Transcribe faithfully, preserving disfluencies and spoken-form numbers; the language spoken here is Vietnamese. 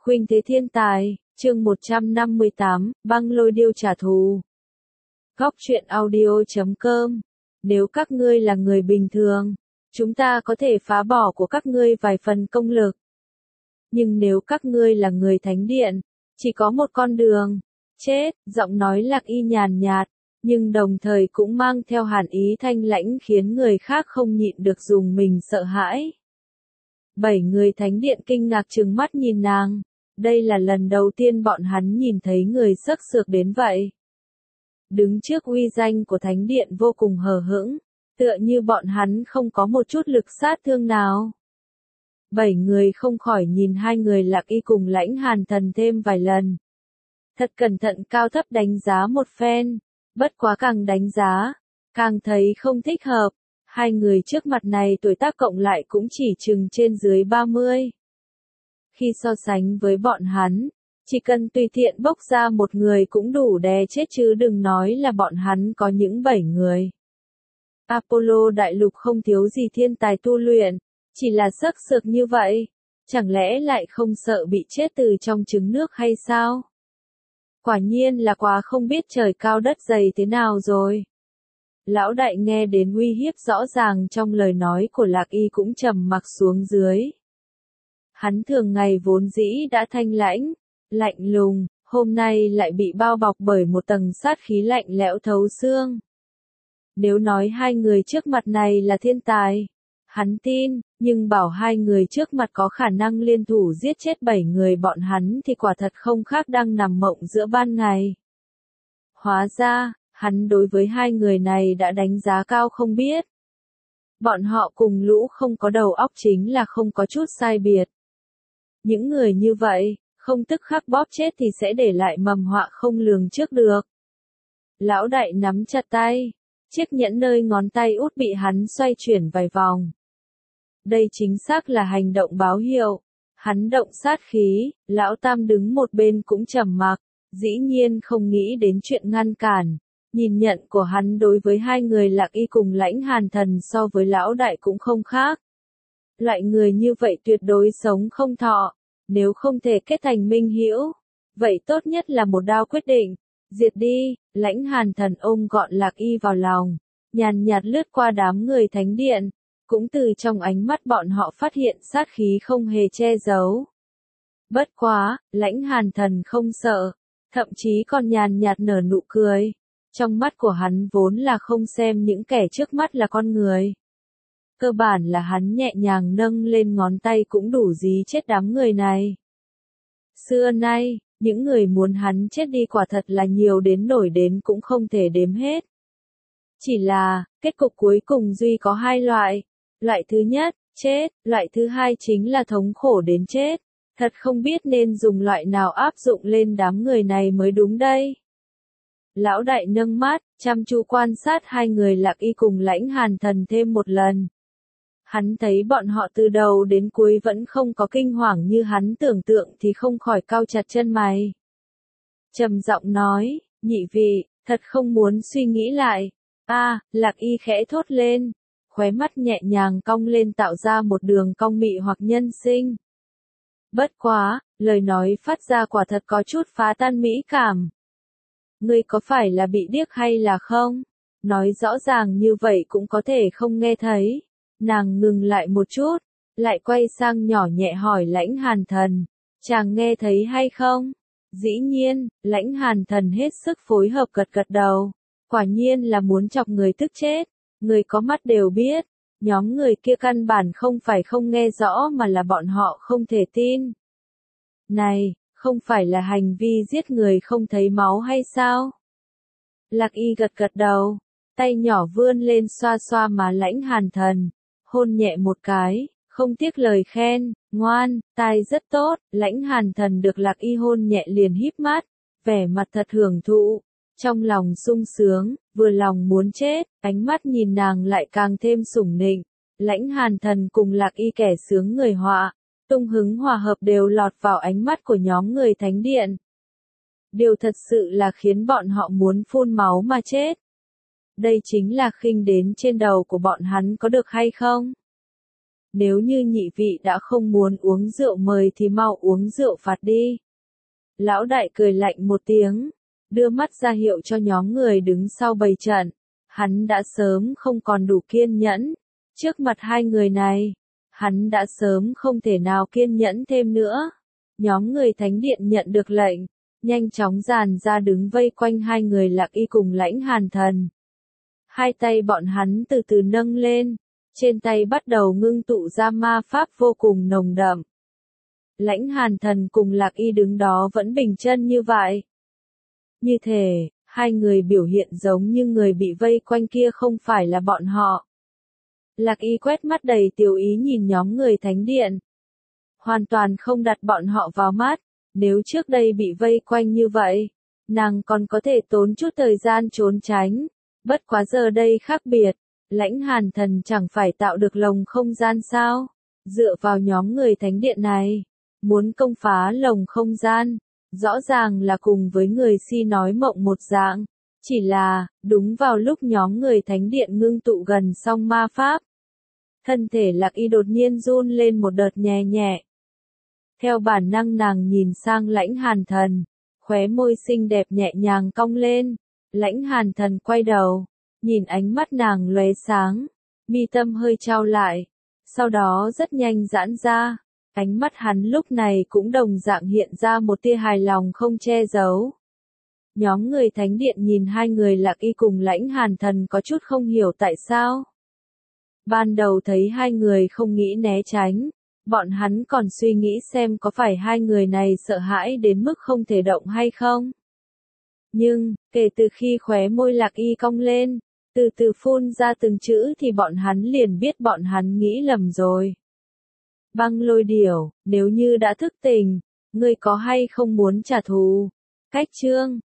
Khuynh thế thiên tài, chương một trăm năm mươi tám, băng lôi điêu trả thù. Góc truyện audio chấm com. Nếu các ngươi là người bình thường, chúng ta có thể phá bỏ của các ngươi vài phần công lực. Nhưng nếu các ngươi là người thánh điện, chỉ có một con đường, chết. Giọng nói Lạc Y nhàn nhạt, nhưng đồng thời cũng mang theo hàn ý thanh lãnh khiến người khác không nhịn được dùng mình sợ hãi. Bảy người thánh điện kinh ngạc trừng mắt nhìn nàng. Đây là lần đầu tiên bọn hắn nhìn thấy người sắc sược đến vậy. Đứng trước uy danh của thánh điện vô cùng hờ hững, tựa như bọn hắn không có một chút lực sát thương nào. Bảy người không khỏi nhìn hai người Lạc Y cùng Lãnh Hàn Thần thêm vài lần. Thật cẩn thận cao thấp đánh giá một phen, bất quá càng đánh giá, càng thấy không thích hợp. Hai người trước mặt này tuổi tác cộng lại cũng chỉ chừng trên dưới ba mươi. Khi so sánh với bọn hắn, chỉ cần tùy tiện bốc ra một người cũng đủ đè chết chứ đừng nói là bọn hắn có những bảy người. Apollo đại lục không thiếu gì thiên tài tu luyện, chỉ là sắc sược như vậy, chẳng lẽ lại không sợ bị chết từ trong trứng nước hay sao? Quả nhiên là quá không biết trời cao đất dày thế nào rồi. Lão đại nghe đến uy hiếp rõ ràng trong lời nói của Lạc Y cũng trầm mặc xuống dưới. Hắn thường ngày vốn dĩ đã thanh lãnh, lạnh lùng, hôm nay lại bị bao bọc bởi một tầng sát khí lạnh lẽo thấu xương. Nếu nói hai người trước mặt này là thiên tài, hắn tin, nhưng bảo hai người trước mặt có khả năng liên thủ giết chết bảy người bọn hắn thì quả thật không khác đang nằm mộng giữa ban ngày. Hóa ra, hắn đối với hai người này đã đánh giá cao không biết. Bọn họ cùng lũ không có đầu óc chính là không có chút sai biệt. Những người như vậy, không tức khắc bóp chết thì sẽ để lại mầm họa không lường trước được. Lão đại nắm chặt tay, chiếc nhẫn nơi ngón tay út bị hắn xoay chuyển vài vòng. Đây chính xác là hành động báo hiệu. Hắn động sát khí, lão tam đứng một bên cũng trầm mặc, dĩ nhiên không nghĩ đến chuyện ngăn cản. Nhìn nhận của hắn đối với hai người Lạc Y cùng Lãnh Hàn Thần so với lão đại cũng không khác. Loại người như vậy tuyệt đối sống không thọ, nếu không thể kết thành minh hữu, vậy tốt nhất là một đao quyết định, diệt đi. Lãnh Hàn Thần ôm gọn Lạc Y vào lòng, nhàn nhạt lướt qua đám người thánh điện, cũng từ trong ánh mắt bọn họ phát hiện sát khí không hề che giấu. Bất quá, Lãnh Hàn Thần không sợ, thậm chí còn nhàn nhạt nở nụ cười. Trong mắt của hắn vốn là không xem những kẻ trước mắt là con người. Cơ bản là hắn nhẹ nhàng nâng lên ngón tay cũng đủ dí chết đám người này. Xưa nay, những người muốn hắn chết đi quả thật là nhiều đến nổi đến cũng không thể đếm hết. Chỉ là, kết cục cuối cùng duy có hai loại. Loại thứ nhất, chết, loại thứ hai chính là thống khổ đến chết. Thật không biết nên dùng loại nào áp dụng lên đám người này mới đúng đây. Lão đại nâng mắt, chăm chú quan sát hai người Lạc Y cùng Lãnh Hàn Thần thêm một lần. Hắn thấy bọn họ từ đầu đến cuối vẫn không có kinh hoàng như hắn tưởng tượng thì không khỏi cau chặt chân mày. Trầm giọng nói, nhị vị, thật không muốn suy nghĩ lại. A, à, Lạc Y khẽ thốt lên, khóe mắt nhẹ nhàng cong lên tạo ra một đường cong mị hoặc nhân sinh. Bất quá, lời nói phát ra quả thật có chút phá tan mỹ cảm. Ngươi có phải là bị điếc hay là không? Nói rõ ràng như vậy cũng có thể không nghe thấy. Nàng ngừng lại một chút, lại quay sang nhỏ nhẹ hỏi Lãnh Hàn Thần, chàng nghe thấy hay không? Dĩ nhiên, Lãnh Hàn Thần hết sức phối hợp gật gật đầu, quả nhiên là muốn chọc người tức chết. Người có mắt đều biết, nhóm người kia căn bản không phải không nghe rõ mà là bọn họ không thể tin. Này, không phải là hành vi giết người không thấy máu hay sao? Lạc Y gật gật đầu, tay nhỏ vươn lên xoa xoa má Lãnh Hàn Thần, hôn nhẹ một cái, không tiếc lời khen, ngoan, tai rất tốt. Lãnh Hàn Thần được Lạc Y hôn nhẹ liền híp mắt, vẻ mặt thật hưởng thụ, trong lòng sung sướng, vừa lòng muốn chết, ánh mắt nhìn nàng lại càng thêm sủng nịnh. Lãnh Hàn Thần cùng Lạc Y kẻ sướng người họa, tung hứng hòa hợp đều lọt vào ánh mắt của nhóm người thánh điện. Điều thật sự là khiến bọn họ muốn phun máu mà chết. Đây chính là khinh đến trên đầu của bọn hắn có được hay không? nếu như nhị vị đã không muốn uống rượu mời thì mau uống rượu phạt đi. Lão đại cười lạnh một tiếng, đưa mắt ra hiệu cho nhóm người đứng sau bày trận. Hắn đã sớm không còn đủ kiên nhẫn. Trước mặt hai người này, hắn đã sớm không thể nào kiên nhẫn thêm nữa. Nhóm người thánh điện nhận được lệnh, nhanh chóng dàn ra đứng vây quanh hai người Lạc Y cùng Lãnh Hàn Thần. Hai tay bọn hắn từ từ nâng lên, trên tay bắt đầu ngưng tụ ra ma pháp vô cùng nồng đậm. Lãnh Hàn Thần cùng Lạc Y đứng đó vẫn bình chân như vậy. Như thể, hai người biểu hiện giống như người bị vây quanh kia không phải là bọn họ. Lạc Y quét mắt đầy tiểu ý nhìn nhóm người thánh điện. Hoàn toàn không đặt bọn họ vào mắt, nếu trước đây bị vây quanh như vậy, nàng còn có thể tốn chút thời gian trốn tránh. Bất quá giờ đây khác biệt, Lãnh Hàn Thần chẳng phải tạo được lồng không gian sao? Dựa vào nhóm người thánh điện này, muốn công phá lồng không gian, rõ ràng là cùng với người si nói mộng một dạng. Chỉ là, đúng vào lúc nhóm người thánh điện ngưng tụ gần xong ma pháp, thân thể Lạc Y đột nhiên run lên một đợt nhẹ nhẹ. Theo bản năng nàng nhìn sang Lãnh Hàn Thần, khóe môi xinh đẹp nhẹ nhàng cong lên. Lãnh Hàn Thần quay đầu, nhìn ánh mắt nàng lóe sáng, mi tâm hơi trao lại, sau đó rất nhanh giãn ra. Ánh mắt hắn lúc này cũng đồng dạng hiện ra một tia hài lòng không che giấu. Nhóm người thánh điện nhìn hai người Lạc Y cùng Lãnh Hàn Thần có chút không hiểu tại sao. Ban đầu thấy hai người không nghĩ né tránh, bọn hắn còn suy nghĩ xem có phải hai người này sợ hãi đến mức không thể động hay không. Nhưng, kể từ khi khóe môi Lạc Y cong lên, từ từ phun ra từng chữ thì bọn hắn liền biết bọn hắn nghĩ lầm rồi. Băng Lôi Điểu, nếu như đã thức tỉnh, ngươi có hay không muốn trả thù? Cách chương